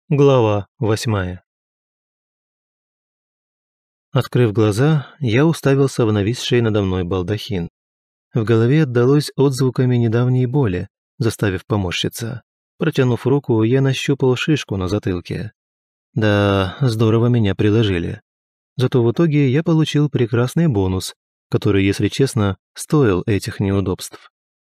Глава 8. Открыв глаза, я уставился в нависший надо мной балдахин. В голове отдалось отзвуками недавней боли, заставив поморщиться. Протянув руку, я нащупал шишку на затылке. Да, здорово меня приложили. Зато в итоге я получил прекрасный бонус, который, если честно, стоил этих неудобств.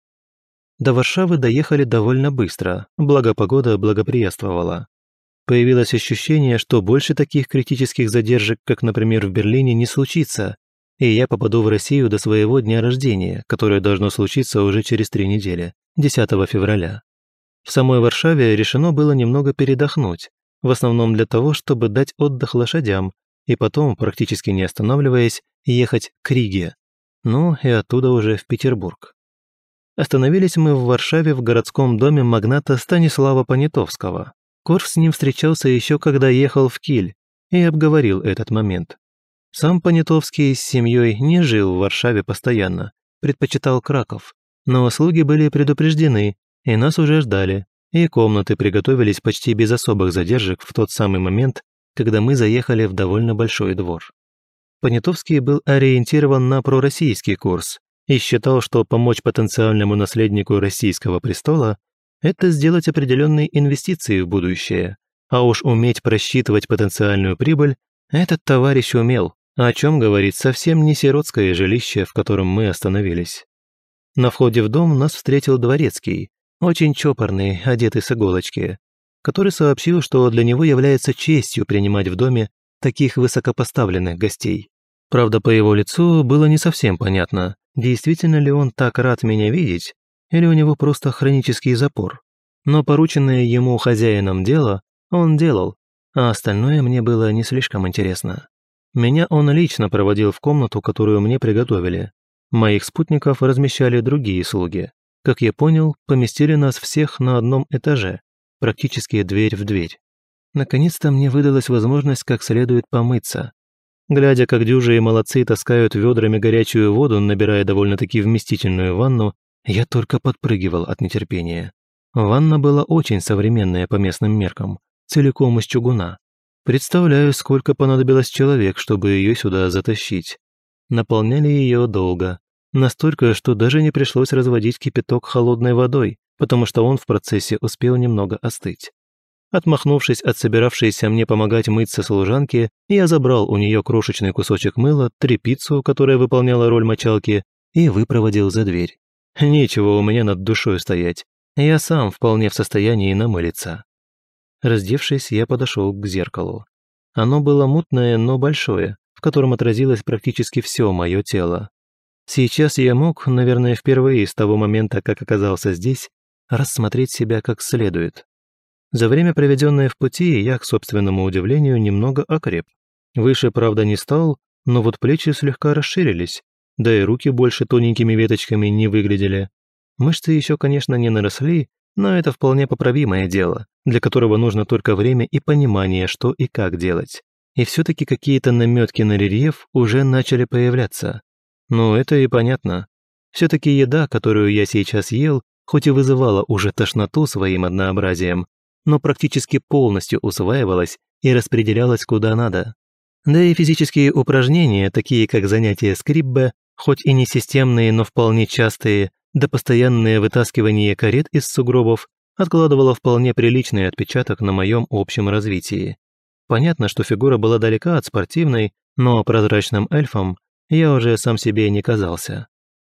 До Варшавы доехали довольно быстро, благо погода благоприятствовала. Появилось ощущение, что больше таких критических задержек, как, например, в Берлине, не случится, и я попаду в Россию до своего дня рождения, которое должно случиться уже через 3 недели, 10 февраля. В самой Варшаве решено было немного передохнуть, в основном для того, чтобы дать отдых лошадям, и потом, практически не останавливаясь, ехать к Риге, ну и оттуда уже в Петербург. Остановились мы в Варшаве в городском доме магната Станислава Понятовского. Корф с ним встречался еще когда ехал в Киль и обговорил этот момент. Сам Понятовский с семьей не жил в Варшаве постоянно, предпочитал Краков, но слуги были предупреждены, и нас уже ждали, и комнаты приготовились почти без особых задержек в тот самый момент, когда мы заехали в довольно большой двор. Понятовский был ориентирован на пророссийский курс и считал, что помочь потенциальному наследнику российского престола это сделать определенные инвестиции в будущее, а уж уметь просчитывать потенциальную прибыль этот товарищ умел, о чем говорит совсем не сиротское жилище, в котором мы остановились. На входе в дом нас встретил дворецкий, очень чопорный, одетый с иголочки, который сообщил, что для него является честью принимать в доме таких высокопоставленных гостей. Правда, по его лицу было не совсем понятно, действительно ли он так рад меня видеть, или у него просто хронический запор. Но порученное ему хозяином дело он делал, а остальное мне было не слишком интересно. Меня он лично проводил в комнату, которую мне приготовили. Моих спутников размещали другие слуги. Как я понял, поместили нас всех на одном этаже, практически дверь в дверь. Наконец-то мне выдалась возможность как следует помыться. Глядя, как дюжи и молодцы таскают ведрами горячую воду, набирая довольно-таки вместительную ванну, я только подпрыгивал от нетерпения. Ванна была очень современная по местным меркам, целиком из чугуна. Представляю, сколько понадобилось человек, чтобы ее сюда затащить. Наполняли ее долго, настолько, что даже не пришлось разводить кипяток холодной водой, потому что он в процессе успел немного остыть. Отмахнувшись от собиравшейся мне помогать мыться служанки, я забрал у нее крошечный кусочек мыла, тряпицу, которая выполняла роль мочалки, и выпроводил за дверь. Нечего у меня над душой стоять. Я сам вполне в состоянии намылиться. Раздевшись, я подошел к зеркалу. Оно было мутное, но большое, в котором отразилось практически все мое тело. Сейчас я мог, наверное, впервые с того момента, как оказался здесь, рассмотреть себя как следует. За время, проведенное в пути, я, к собственному удивлению, немного окреп. Выше, правда, не стал, но вот плечи слегка расширились, да и руки больше тоненькими веточками не выглядели. Мышцы еще, конечно, не наросли, но это вполне поправимое дело, для которого нужно только время и понимание, что и как делать. И все-таки какие-то наметки на рельеф уже начали появляться. Ну, это и понятно. Все-таки еда, которую я сейчас ел, хоть и вызывала уже тошноту своим однообразием, но практически полностью усваивалась и распределялась куда надо. Да и физические упражнения, такие как занятия скриббе, хоть и не системные, но вполне частые, да постоянное вытаскивание карет из сугробов, откладывало вполне приличный отпечаток на моем общем развитии. Понятно, что фигура была далека от спортивной, но прозрачным эльфом я уже сам себе не казался.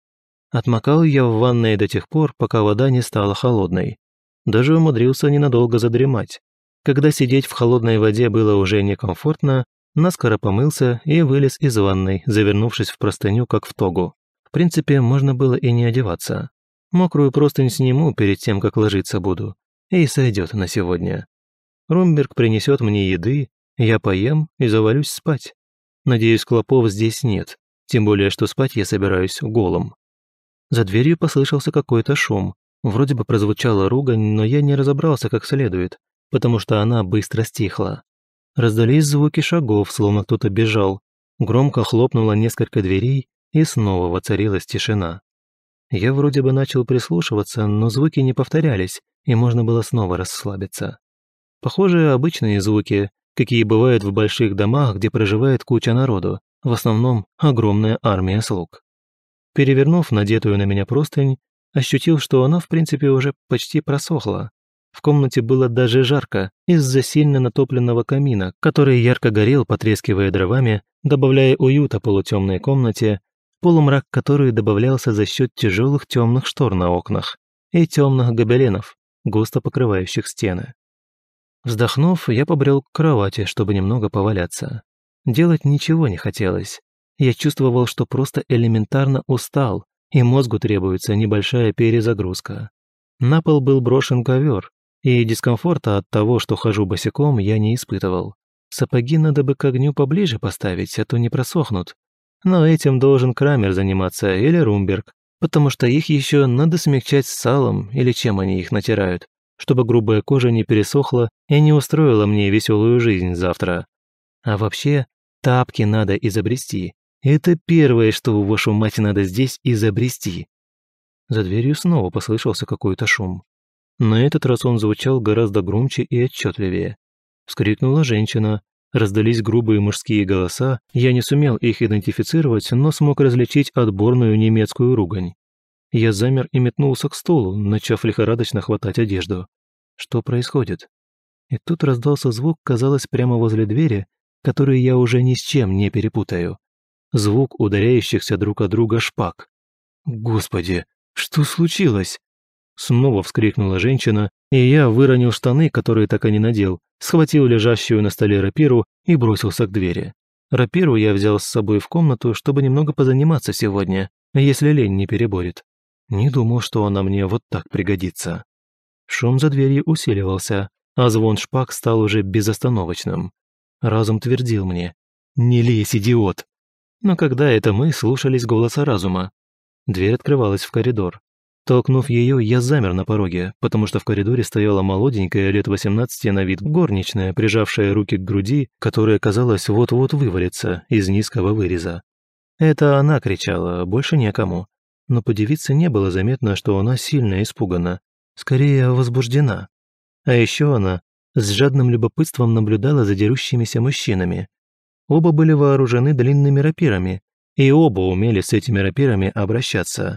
Отмокал я в ванной до тех пор, пока вода не стала холодной. Даже умудрился ненадолго задремать. Когда сидеть в холодной воде было уже некомфортно, наскоро помылся и вылез из ванной, завернувшись в простыню, как в тогу. В принципе, можно было и не одеваться. Мокрую простынь сниму перед тем, как ложиться буду, и сойдет на сегодня. Румберг принесет мне еды, я поем и завалюсь спать. Надеюсь, клопов здесь нет, тем более, что спать я собираюсь голым. За дверью послышался какой-то шум. Вроде бы прозвучала ругань, но я не разобрался как следует, потому что она быстро стихла. Раздались звуки шагов, словно кто-то бежал. Громко хлопнуло несколько дверей, и снова воцарилась тишина. Я вроде бы начал прислушиваться, но звуки не повторялись, и можно было снова расслабиться. Похоже, обычные звуки, какие бывают в больших домах, где проживает куча народу, в основном огромная армия слуг. Перевернув надетую на меня простынь, ощутил, что она в принципе уже почти просохла. В комнате было даже жарко из-за сильно натопленного камина, который ярко горел, потрескивая дровами, добавляя уюта полутемной комнате, полумрак который добавлялся за счет тяжелых темных штор на окнах и темных гобеленов, густо покрывающих стены. Вздохнув, я побрел к кровати, чтобы немного поваляться. Делать ничего не хотелось. Я чувствовал, что просто элементарно устал, и мозгу требуется небольшая перезагрузка. На пол был брошен ковер, и дискомфорта от того, что хожу босиком, я не испытывал. Сапоги надо бы к огню поближе поставить, а то не просохнут. Но этим должен Крамер заниматься или Румберг, потому что их еще надо смягчать с салом или чем они их натирают, чтобы грубая кожа не пересохла и не устроила мне веселую жизнь завтра. А вообще, тапки надо изобрести. Это первое, что у вашу мать надо здесь изобрести. За дверью снова послышался какой-то шум. На этот раз он звучал гораздо громче и отчетливее. Вскрикнула женщина, раздались грубые мужские голоса, я не сумел их идентифицировать, но смог различить отборную немецкую ругань. Я замер и метнулся к столу, начав лихорадочно хватать одежду. Что происходит? И тут раздался звук, казалось, прямо возле двери, который я уже ни с чем не перепутаю. Звук ударяющихся друг о друга шпаг. «Господи, что случилось?» Снова вскрикнула женщина, и я выронил штаны, которые так и не надел, схватил лежащую на столе рапиру и бросился к двери. Рапиру я взял с собой в комнату, чтобы немного позаниматься сегодня, если лень не переборет. Не думал, что она мне вот так пригодится. Шум за дверью усиливался, а звон шпаг стал уже безостановочным. Разум твердил мне: «Не лезь, идиот!» Но когда это мы слушались голоса разума? Дверь открывалась в коридор. Толкнув ее, я замер на пороге, потому что в коридоре стояла молоденькая, лет 18 на вид горничная, прижавшая руки к груди, которая, казалось, вот-вот вывалится из низкого выреза. Это она кричала, больше некому. Но по девице не было заметно, что она сильно испугана, скорее возбуждена. А еще она с жадным любопытством наблюдала за дерущимися мужчинами. Оба были вооружены длинными рапирами, и оба умели с этими рапирами обращаться.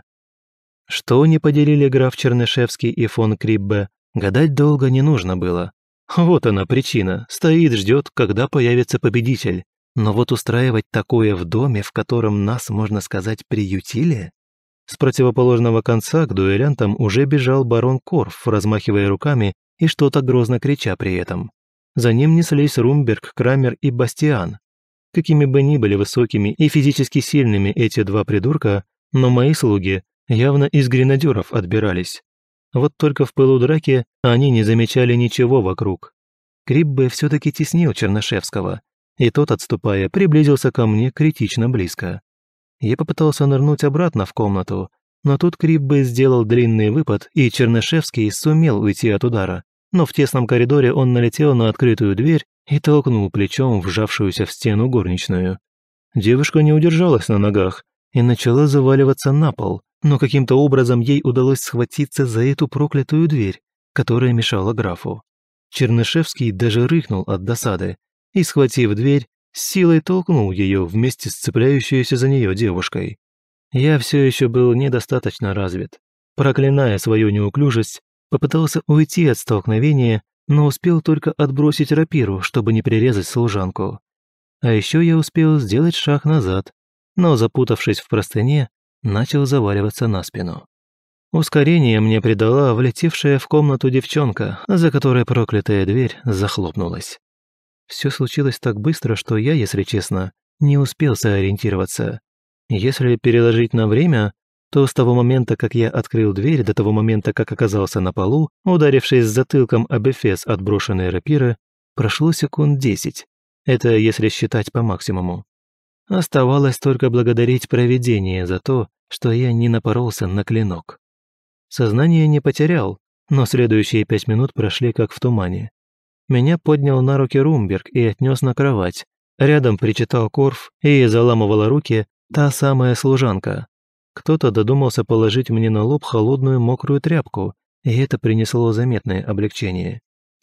Что не поделили граф Чернышевский и фон Криббе, гадать долго не нужно было. Вот она причина, стоит, ждет, когда появится победитель. Но вот устраивать такое в доме, в котором нас, можно сказать, приютили? С противоположного конца к дуэлянтам уже бежал барон Корф, размахивая руками и что-то грозно крича при этом. За ним неслись Румберг, Крамер и Бастиан. Какими бы ни были высокими и физически сильными эти два придурка, но мои слуги явно из гренадеров отбирались. Вот только в пылу драки они не замечали ничего вокруг. Криббе все-таки теснил Чернышевского, и тот, отступая, приблизился ко мне критично близко. Я попытался нырнуть обратно в комнату, но тут Криббе сделал длинный выпад, и Чернышевский сумел уйти от удара, но в тесном коридоре он налетел на открытую дверь и толкнул плечом вжавшуюся в стену горничную. Девушка не удержалась на ногах и начала заваливаться на пол, но каким-то образом ей удалось схватиться за эту проклятую дверь, которая мешала графу. Чернышевский даже рыкнул от досады и, схватив дверь, с силой толкнул ее вместе с цепляющейся за нее девушкой. Я все еще был недостаточно развит. Проклиная свою неуклюжесть, попытался уйти от столкновения, но успел только отбросить рапиру, чтобы не прирезать служанку. А еще я успел сделать шаг назад, но, запутавшись в простыне, начал заваливаться на спину. Ускорение мне придала влетевшая в комнату девчонка, за которой проклятая дверь захлопнулась. Все случилось так быстро, что я, если честно, не успел сориентироваться. Если переложить на время, то с того момента, как я открыл дверь, до того момента, как оказался на полу, ударившись затылком об эфес от брошенной рапиры, прошло секунд 10. Это если считать по максимуму. Оставалось только благодарить провидение за то, что я не напоролся на клинок. Сознание не потерял, но следующие 5 минут прошли как в тумане. Меня поднял на руки Румберг и отнес на кровать. Рядом причитал Корф, и заламывала руки та самая служанка. Кто-то додумался положить мне на лоб холодную мокрую тряпку, и это принесло заметное облегчение.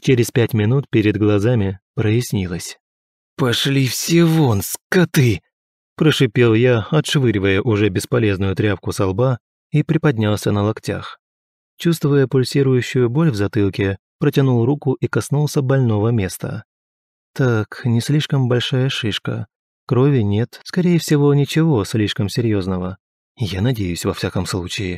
Через 5 минут перед глазами прояснилось. «Пошли все вон, скоты!» – прошипел я, отшвыривая уже бесполезную тряпку со лба, и приподнялся на локтях. Чувствуя пульсирующую боль в затылке, протянул руку и коснулся больного места. Так, не слишком большая шишка. Крови нет, скорее всего, ничего слишком серьезного. Я надеюсь, во всяком случае.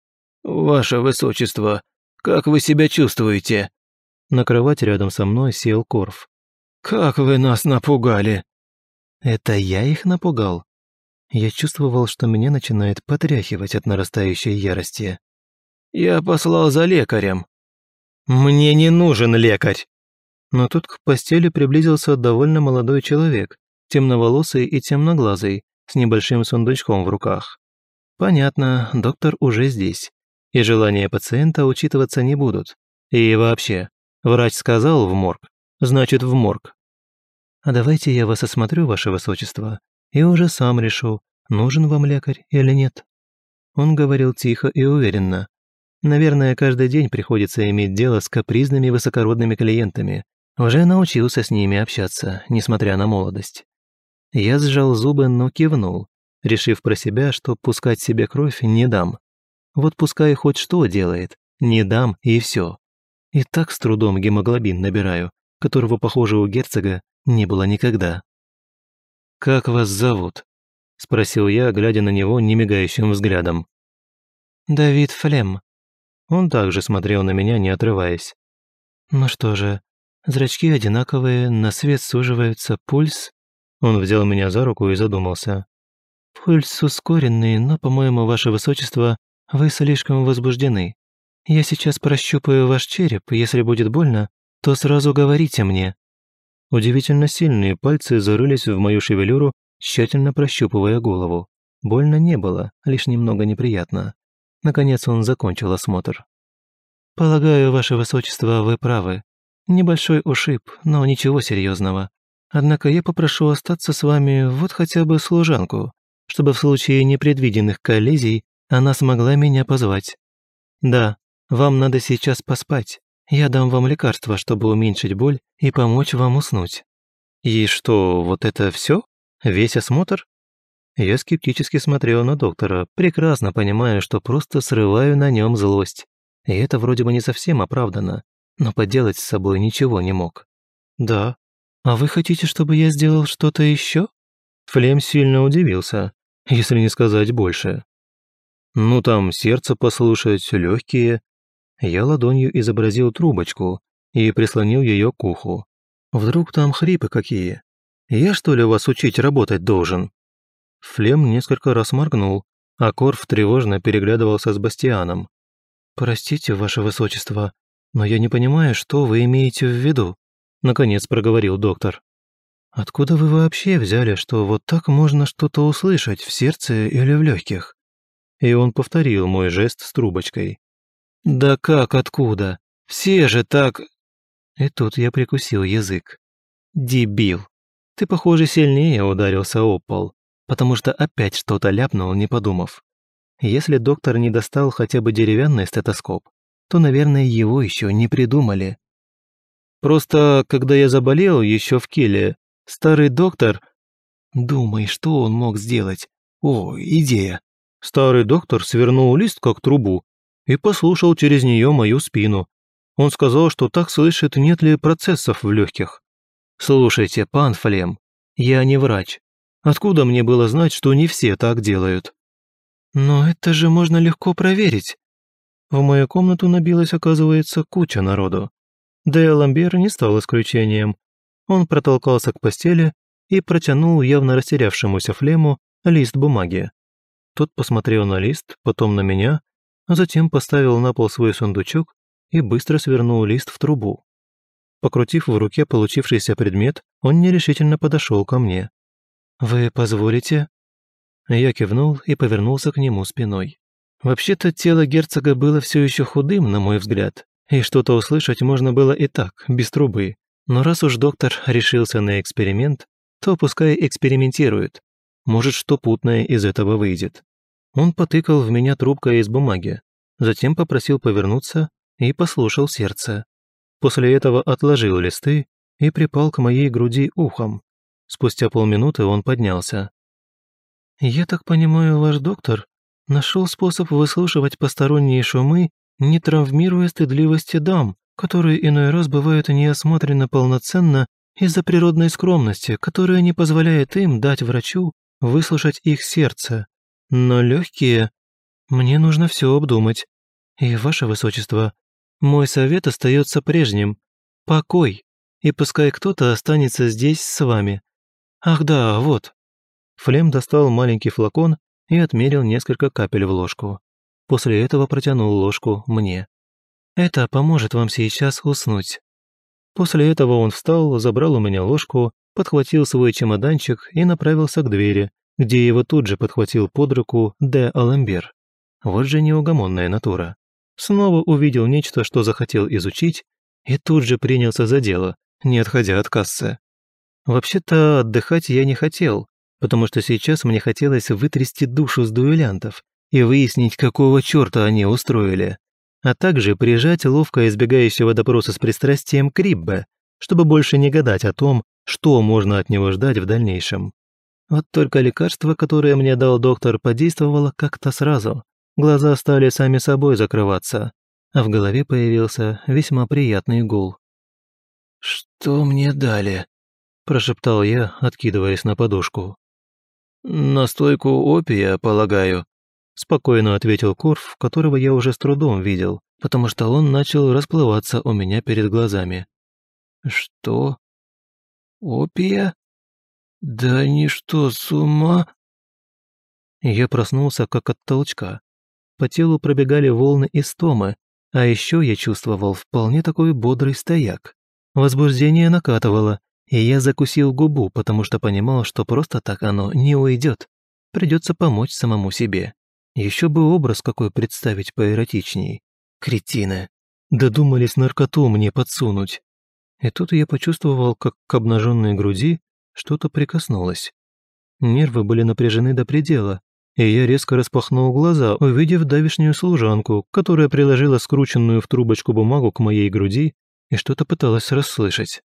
«Ваше Высочество, как вы себя чувствуете?» На кровать рядом со мной сел Корф. «Как вы нас напугали!» «Это я их напугал?» Я чувствовал, что меня начинает потряхивать от нарастающей ярости. «Я послал за лекарем». «Мне не нужен лекарь!» Но тут к постели приблизился довольно молодой человек, темноволосый и темноглазый, с небольшим сундучком в руках. Понятно, доктор уже здесь, и желания пациента учитываться не будут. И вообще, врач сказал в морг, значит в морг. А давайте я вас осмотрю, ваше высочество, и уже сам решу, нужен вам лекарь или нет. Он говорил тихо и уверенно. Наверное, каждый день приходится иметь дело с капризными высокородными клиентами. Уже научился с ними общаться, несмотря на молодость. Я сжал зубы, но кивнул, решив про себя, что пускать себе кровь не дам. Вот пускай хоть что делает, не дам и все. И так с трудом гемоглобин набираю, которого, похоже, у герцога не было никогда. «Как вас зовут?» – спросил я, глядя на него немигающим взглядом. «Давид Флем». Он также смотрел на меня, не отрываясь. «Ну что же, зрачки одинаковые, на свет суживаются, пульс...» Он взял меня за руку и задумался. «Пульс ускоренный, но, по-моему, ваше высочество, вы слишком возбуждены. Я сейчас прощупаю ваш череп, если будет больно, то сразу говорите мне». Удивительно сильные пальцы зарылись в мою шевелюру, тщательно прощупывая голову. Больно не было, лишь немного неприятно. Наконец он закончил осмотр. «Полагаю, ваше высочество, вы правы. Небольшой ушиб, но ничего серьезного. Однако я попрошу остаться с вами вот хотя бы служанку, чтобы в случае непредвиденных коллизий она смогла меня позвать. Да, вам надо сейчас поспать. Я дам вам лекарство, чтобы уменьшить боль и помочь вам уснуть». «И что, вот это все? Весь осмотр?» Я скептически смотрел на доктора, прекрасно понимая, что просто срываю на нем злость. И это вроде бы не совсем оправдано, но поделать с собой ничего не мог. «Да. А вы хотите, чтобы я сделал что-то еще?» Флем сильно удивился, если не сказать больше. «Ну там сердце послушать, легкие». Я ладонью изобразил трубочку и прислонил ее к уху. «Вдруг там хрипы какие? Я что ли вас учить работать должен?» Флем несколько раз моргнул, а Корф тревожно переглядывался с Бастианом. «Простите, ваше высочество, но я не понимаю, что вы имеете в виду», наконец проговорил доктор. «Откуда вы вообще взяли, что вот так можно что-то услышать в сердце или в легких?» И он повторил мой жест с трубочкой. «Да как откуда? Все же так...» И тут я прикусил язык. «Дебил! Ты, похоже, сильнее ударился об пол, потому что опять что-то ляпнул, не подумав. Если доктор не достал хотя бы деревянный стетоскоп, то, наверное, его еще не придумали. Просто, когда я заболел еще в Киле, старый доктор... Думай, что он мог сделать? О, идея! Старый доктор свернул лист как трубу и послушал через нее мою спину. Он сказал, что так слышит, нет ли процессов в легких. Слушайте, пан Флем, я не врач. Откуда мне было знать, что не все так делают? Но это же можно легко проверить. В мою комнату набилась, оказывается, куча народу. Да и Ламбер не стал исключением. Он протолкался к постели и протянул явно растерявшемуся Флему лист бумаги. Тот посмотрел на лист, потом на меня, а затем поставил на пол свой сундучок и быстро свернул лист в трубу. Покрутив в руке получившийся предмет, он нерешительно подошел ко мне. «Вы позволите?» Я кивнул и повернулся к нему спиной. Вообще-то тело герцога было все еще худым, на мой взгляд, и что-то услышать можно было и так, без трубы. Но раз уж доктор решился на эксперимент, то пускай экспериментирует. Может, что путное из этого выйдет. Он потыкал в меня трубкой из бумаги, затем попросил повернуться и послушал сердце. После этого отложил листы и припал к моей груди ухом. Спустя полминуты он поднялся. «Я так понимаю, ваш доктор нашел способ выслушивать посторонние шумы, не травмируя стыдливости дам, которые иной раз бывают неосмотренно полноценно из-за природной скромности, которая не позволяет им дать врачу выслушать их сердце. Но легкие... Мне нужно все обдумать. И, ваше высочество, мой совет остается прежним. Покой. И пускай кто-то останется здесь с вами. Ах да, вот». Флем достал маленький флакон и отмерил несколько капель в ложку. После этого протянул ложку мне. «Это поможет вам сейчас уснуть». После этого он встал, забрал у меня ложку, подхватил свой чемоданчик и направился к двери, где его тут же подхватил под руку де Аламбер. Вот же неугомонная натура. Снова увидел нечто, что захотел изучить, и тут же принялся за дело, не отходя от кассы. Вообще-то отдыхать я не хотел, потому что сейчас мне хотелось вытрясти душу с дуэлянтов и выяснить, какого черта они устроили, а также прижать ловко избегающего допроса с пристрастием Криббе, чтобы больше не гадать о том, что можно от него ждать в дальнейшем. Вот только лекарство, которое мне дал доктор, подействовало как-то сразу. Глаза стали сами собой закрываться, а в голове появился весьма приятный гул. «Что мне дали?» – прошептал я, откидываясь на подушку. «Настойку опия, полагаю», – спокойно ответил Корф, которого я уже с трудом видел, потому что он начал расплываться у меня перед глазами. «Что? Опия? Да они что, с ума?» Я проснулся как от толчка. По телу пробегали волны истомы, а еще я чувствовал вполне такой бодрый стояк. Возбуждение накатывало, и я закусил губу, потому что понимал, что просто так оно не уйдет. Придется помочь самому себе. Еще бы образ какой представить поэротичней. Кретины. Додумались наркоту мне подсунуть. И тут я почувствовал, как к обнаженной груди что-то прикоснулось. Нервы были напряжены до предела, и я резко распахнул глаза, увидев давешнюю служанку, которая приложила скрученную в трубочку бумагу к моей груди и что-то пыталась расслышать.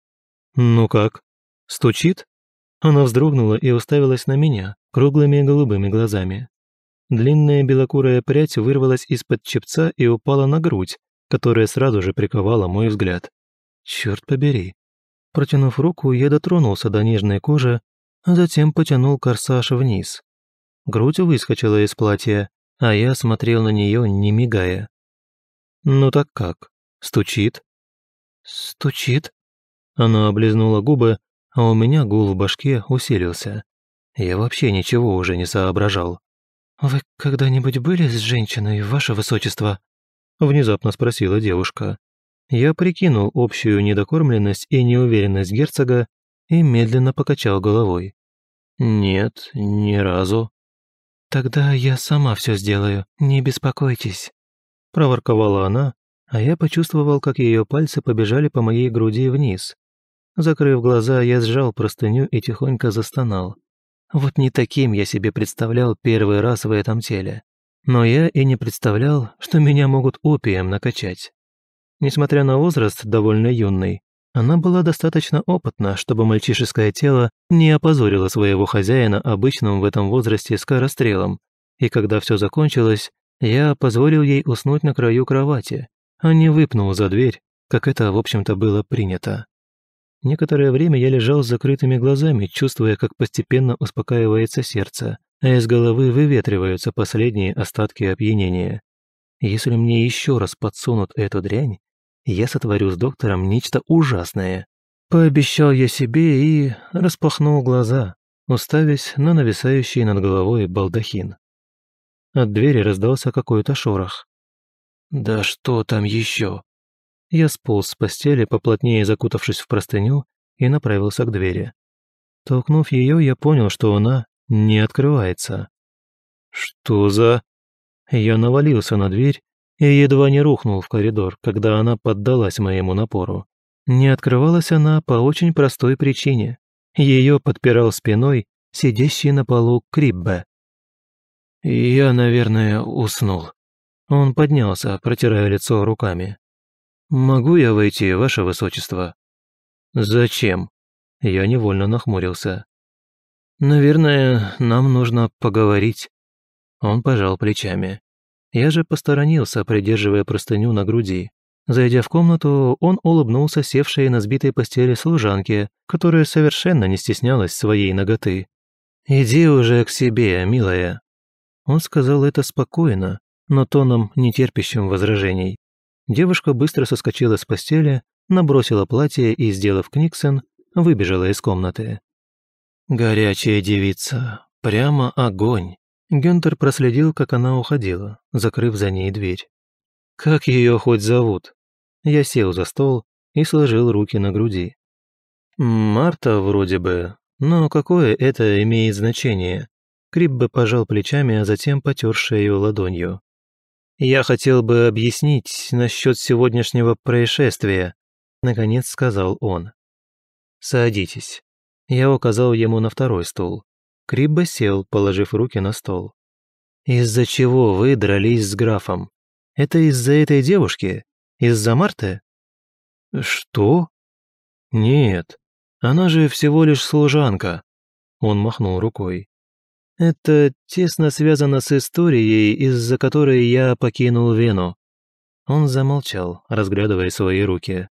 «Ну как? Стучит?» Она вздрогнула и уставилась на меня круглыми голубыми глазами. Длинная белокурая прядь вырвалась из-под чепца и упала на грудь, которая сразу же приковала мой взгляд. Черт побери. Протянув руку, я дотронулся до нежной кожи, а затем потянул корсаж вниз. Грудь выскочила из платья, а я смотрел на нее, не мигая. «Ну так как? Стучит?» «Стучит?» Она облизнула губы, а у меня гул в башке усилился. Я вообще ничего уже не соображал. «Вы когда-нибудь были с женщиной, ваше высочество?» Внезапно спросила девушка. Я прикинул общую недокормленность и неуверенность герцога и медленно покачал головой. «Нет, ни разу». «Тогда я сама все сделаю, не беспокойтесь», – проворковала она, а я почувствовал, как ее пальцы побежали по моей груди вниз. Закрыв глаза, я сжал простыню и тихонько застонал. Вот не таким я себе представлял первый раз в этом теле. Но я и не представлял, что меня могут опием накачать. Несмотря на возраст довольно юный, она была достаточно опытна, чтобы мальчишеское тело не опозорило своего хозяина обычным в этом возрасте скорострелом. И когда все закончилось, я позволил ей уснуть на краю кровати, а не выпнул за дверь, как это, в общем-то, было принято. Некоторое время я лежал с закрытыми глазами, чувствуя, как постепенно успокаивается сердце, а из головы выветриваются последние остатки опьянения. Если мне еще раз подсунут эту дрянь, я сотворю с доктором нечто ужасное. Пообещал я себе и распахнул глаза, уставясь на нависающий над головой балдахин. От двери раздался какой-то шорох. «Да что там еще?» Я сполз с постели, поплотнее закутавшись в простыню, и направился к двери. Толкнув ее, я понял, что она не открывается. «Что за...» Я навалился на дверь и едва не рухнул в коридор, когда она поддалась моему напору. Не открывалась она по очень простой причине. Ее подпирал спиной сидящий на полу Криббе. Я, наверное, уснул. Он поднялся, протирая лицо руками. «Могу я войти, ваше высочество?» «Зачем?» Я невольно нахмурился. «Наверное, нам нужно поговорить». Он пожал плечами. Я же посторонился, придерживая простыню на груди. Зайдя в комнату, он улыбнулся севшей на сбитой постели служанке, которая совершенно не стеснялась своей наготы. «Иди уже к себе, милая». Он сказал это спокойно, но тоном, не терпящим возражений. Девушка быстро соскочила с постели, набросила платье и, сделав книксон, выбежала из комнаты. «Горячая девица, прямо огонь!» Гюнтер проследил, как она уходила, закрыв за ней дверь. «Как ее хоть зовут?» Я сел за стол и сложил руки на груди. «Марта вроде бы, но какое это имеет значение?» Криббе пожал плечами, а затем потер шею ладонью. «Я хотел бы объяснить насчет сегодняшнего происшествия», наконец сказал он. «Садитесь». Я указал ему на второй стул. Криббе сел, положив руки на стол. «Из-за чего вы дрались с графом? Это из-за этой девушки? Из-за Марты?» «Что?» «Нет, она же всего лишь служанка», — он махнул рукой. «Это тесно связано с историей, из-за которой я покинул Вену». Он замолчал, разглядывая свои руки.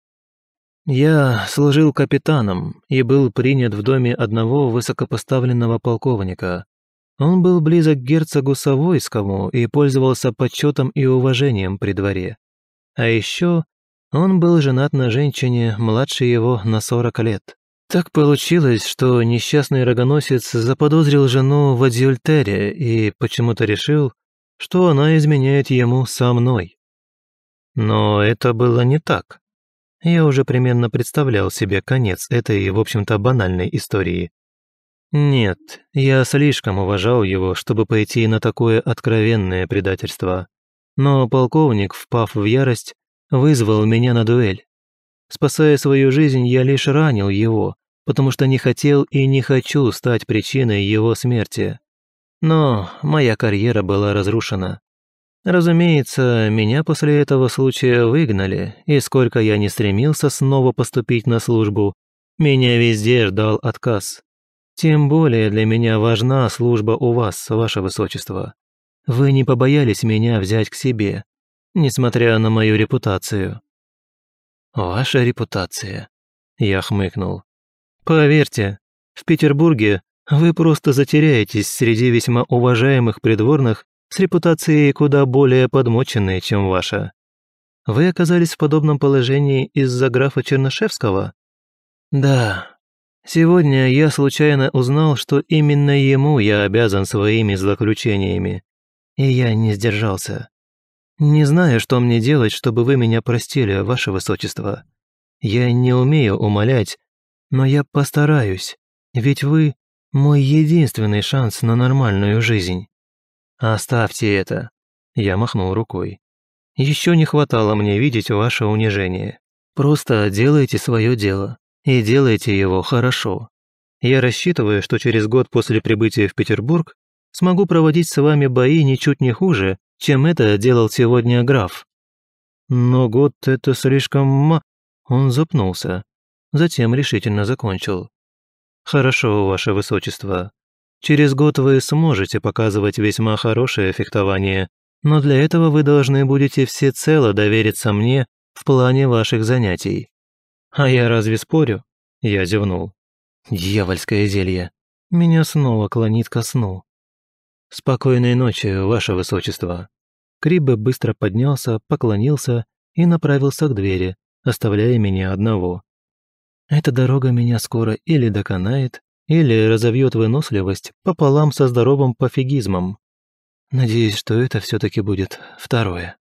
«Я служил капитаном и был принят в доме одного высокопоставленного полковника. Он был близок к герцогу Савойскому и пользовался почетом и уважением при дворе. А еще он был женат на женщине, младше его на 40 лет. Так получилось, что несчастный рогоносец заподозрил жену в адюльтере и почему-то решил, что она изменяет ему со мной. Но это было не так. Я уже примерно представлял себе конец этой, в общем-то, банальной истории. Нет, я слишком уважал его, чтобы пойти на такое откровенное предательство. Но полковник, впав в ярость, вызвал меня на дуэль. Спасая свою жизнь, я лишь ранил его, потому что не хотел и не хочу стать причиной его смерти. Но моя карьера была разрушена. Разумеется, меня после этого случая выгнали, и сколько я не стремился снова поступить на службу, меня везде ждал отказ. Тем более для меня важна служба у вас, ваше высочество. Вы не побоялись меня взять к себе, несмотря на мою репутацию». «Ваша репутация?» Я хмыкнул. «Поверьте, в Петербурге вы просто затеряетесь среди весьма уважаемых придворных с репутацией куда более подмоченной, чем ваша. Вы оказались в подобном положении из-за графа Чернышевского?» «Да. Сегодня я случайно узнал, что именно ему я обязан своими злоключениями, и я не сдержался. Не знаю, что мне делать, чтобы вы меня простили, ваше высочество. Я не умею умолять, но я постараюсь, ведь вы – мой единственный шанс на нормальную жизнь». «Оставьте это», – я махнул рукой. «Еще не хватало мне видеть ваше унижение. Просто делайте свое дело, и делайте его хорошо. Я рассчитываю, что через год после прибытия в Петербург смогу проводить с вами бои ничуть не хуже, чем это делал сегодня граф». «Но год – это слишком Он запнулся, затем решительно закончил. «Хорошо, ваше высочество. Через год вы сможете показывать весьма хорошее фехтование, но для этого вы должны будете всецело довериться мне в плане ваших занятий». «А я разве спорю?» Я зевнул. «Дьявольское зелье. Меня снова клонит ко сну». «Спокойной ночи, ваше высочество». Криббе быстро поднялся, поклонился и направился к двери, оставляя меня одного. Эта дорога меня скоро или доконает, или разовьет выносливость пополам со здоровым пофигизмом. Надеюсь, что это все-таки будет второе.